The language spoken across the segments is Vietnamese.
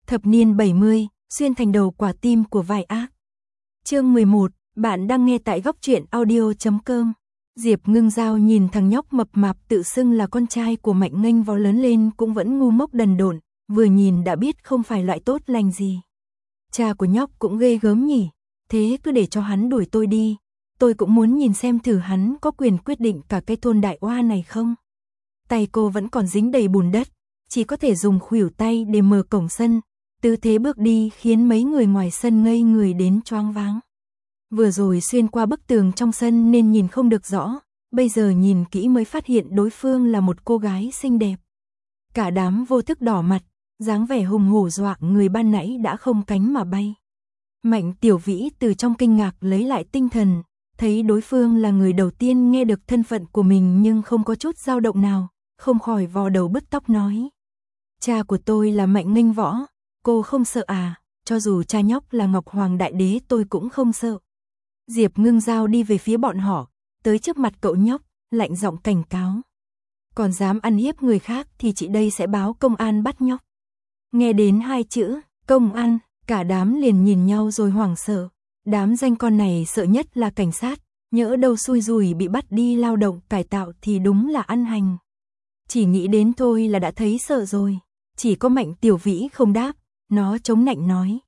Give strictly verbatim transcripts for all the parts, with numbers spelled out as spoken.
Thập niên bảy mươi, xuyên thành đầu quả tim của vai ác. Chương mười một, bạn đang nghe tại góc truyện audio chấm com. Diệp Ngưng Giao nhìn thằng nhóc mập mạp tự xưng là con trai của Mạnh Nghênh Võ lớn lên cũng vẫn ngu ngốc đần độn, vừa nhìn đã biết không phải loại tốt lành gì. Cha của nhóc cũng ghê gớm nhỉ, thế cứ để cho hắn đuổi tôi đi, tôi cũng muốn nhìn xem thử hắn có quyền quyết định cả cái thôn Đại Oa này không. Tay cô vẫn còn dính đầy bùn đất, chỉ có thể dùng khuỷu tay để mở cổng sân, tư thế bước đi khiến mấy người ngoài sân ngây người đến choáng váng. Vừa rồi xuyên qua bức tường trong sân nên nhìn không được rõ, bây giờ nhìn kỹ mới phát hiện đối phương là một cô gái xinh đẹp. Cả đám vô thức đỏ mặt, dáng vẻ hùng hổ dọa người ban nãy đã không cánh mà bay. Mạnh Tiểu Vĩ từ trong kinh ngạc lấy lại tinh thần, thấy đối phương là người đầu tiên nghe được thân phận của mình nhưng không có chút dao động nào, không khỏi vò đầu bứt tóc nói. Cha của tôi là Mạnh Nghênh Võ, cô không sợ à, cho dù cha nhóc là Ngọc Hoàng Đại Đế tôi cũng không sợ. Diệp Ngưng Giao đi về phía bọn họ, tới trước mặt cậu nhóc, lạnh giọng cảnh cáo. Còn dám ăn hiếp người khác thì chị đây sẽ báo công an bắt nhóc. Nghe đến hai chữ, công an, cả đám liền nhìn nhau rồi hoảng sợ. Đám danh con này sợ nhất là cảnh sát, nhỡ đâu xui rủi bị bắt đi lao động cải tạo thì đúng là ăn hành. Chỉ nghĩ đến thôi là đã thấy sợ rồi. Chỉ có Mạnh Tiểu Vĩ không đáp, nó chống nạnh nói.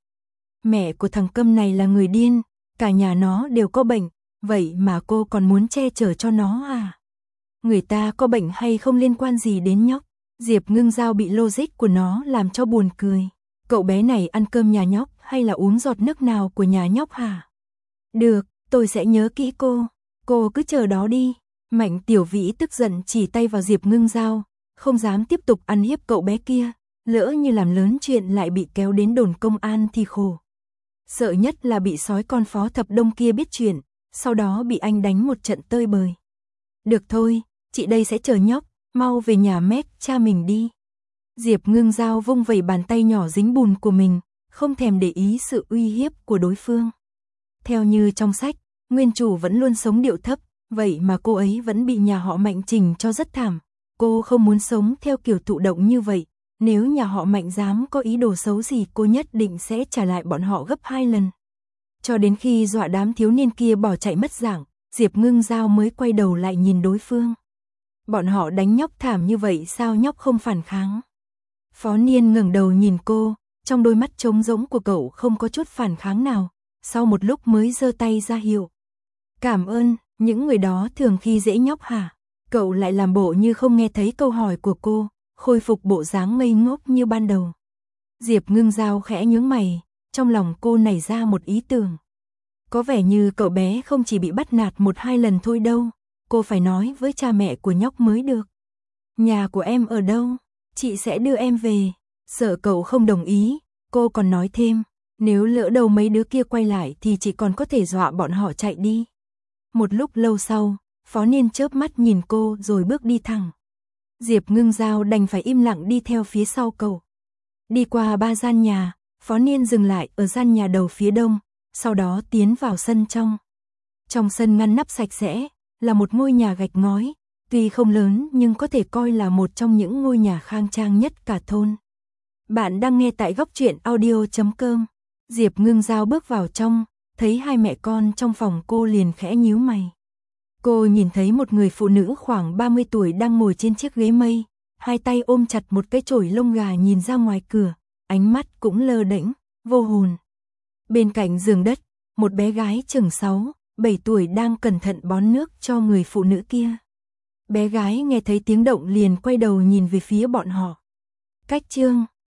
Mẹ của thằng Câm này là người điên, cả nhà nó đều có bệnh, vậy mà cô còn muốn che chở cho nó à? Người ta có bệnh hay không liên quan gì đến nhóc? Diệp Ngưng Giao bị logic của nó làm cho buồn cười. Cậu bé này ăn cơm nhà nhóc hay là uống giọt nước nào của nhà nhóc hả? Được, tôi sẽ nhớ kỹ cô, cô cứ chờ đó đi. Mạnh Tiểu Vĩ tức giận chỉ tay vào Diệp Ngưng Giao, không dám tiếp tục ăn hiếp cậu bé kia, lỡ như làm lớn chuyện lại bị kéo đến đồn công an thì khổ. Sợ nhất là bị sói con Phó Thập Đông kia biết chuyện, sau đó bị anh đánh một trận tơi bời. Được thôi, chị đây sẽ chờ nhóc, mau về nhà mét cha mình đi. Diệp Ngưng Giao vung vẩy bàn tay nhỏ dính bùn của mình, không thèm để ý sự uy hiếp của đối phương. Theo như trong sách, nguyên chủ vẫn luôn sống điệu thấp, vậy mà cô ấy vẫn bị nhà họ Mạnh chỉnh cho rất thảm. Cô không muốn sống theo kiểu thụ động như vậy, nếu nhà họ Mạnh dám có ý đồ xấu gì cô nhất định sẽ trả lại bọn họ gấp hai lần. Cho đến khi dọa đám thiếu niên kia bỏ chạy mất dạng, Diệp Ngưng Giao mới quay đầu lại nhìn đối phương. Bọn họ đánh nhóc thảm như vậy sao nhóc không phản kháng? Phó Niên ngẩng đầu nhìn cô, trong đôi mắt trống rỗng của cậu không có chút phản kháng nào, sau một lúc mới giơ tay ra hiệu. Cảm ơn, những người đó thường khi dễ nhóc hả? Cậu lại làm bộ như không nghe thấy câu hỏi của cô, khôi phục bộ dáng ngây ngốc như ban đầu. Diệp Ngưng Giao khẽ nhướng mày, trong lòng cô nảy ra một ý tưởng. Có vẻ như cậu bé không chỉ bị bắt nạt một hai lần thôi đâu, cô phải nói với cha mẹ của nhóc mới được. Nhà của em ở đâu? Chị sẽ đưa em về. Sợ cậu không đồng ý, cô còn nói thêm, nếu lỡ đầu mấy đứa kia quay lại thì chị còn có thể dọa bọn họ chạy đi. Một lúc lâu sau, Phó Niên chớp mắt nhìn cô rồi bước đi thẳng. Diệp Ngưng Giao đành phải im lặng đi theo phía sau cậu. Đi qua ba gian nhà, Phó Niên dừng lại ở gian nhà đầu phía đông, sau đó tiến vào sân trong. Trong sân ngăn nắp sạch sẽ, là một ngôi nhà gạch ngói, tuy không lớn nhưng có thể coi là một trong những ngôi nhà khang trang nhất cả thôn. Bạn đang nghe tại góc truyện audio chấm com. Diệp Ngưng Giao bước vào trong, thấy hai mẹ con trong phòng cô liền khẽ nhíu mày. Cô nhìn thấy một người phụ nữ khoảng ba mươi tuổi đang ngồi trên chiếc ghế mây, hai tay ôm chặt một cái chổi lông gà nhìn ra ngoài cửa, ánh mắt cũng lơ đễnh, vô hồn. Bên cạnh giường đất, một bé gái chừng sáu, bảy tuổi đang cẩn thận bón nước cho người phụ nữ kia. Bé gái nghe thấy tiếng động liền quay đầu nhìn về phía bọn họ. Cách chương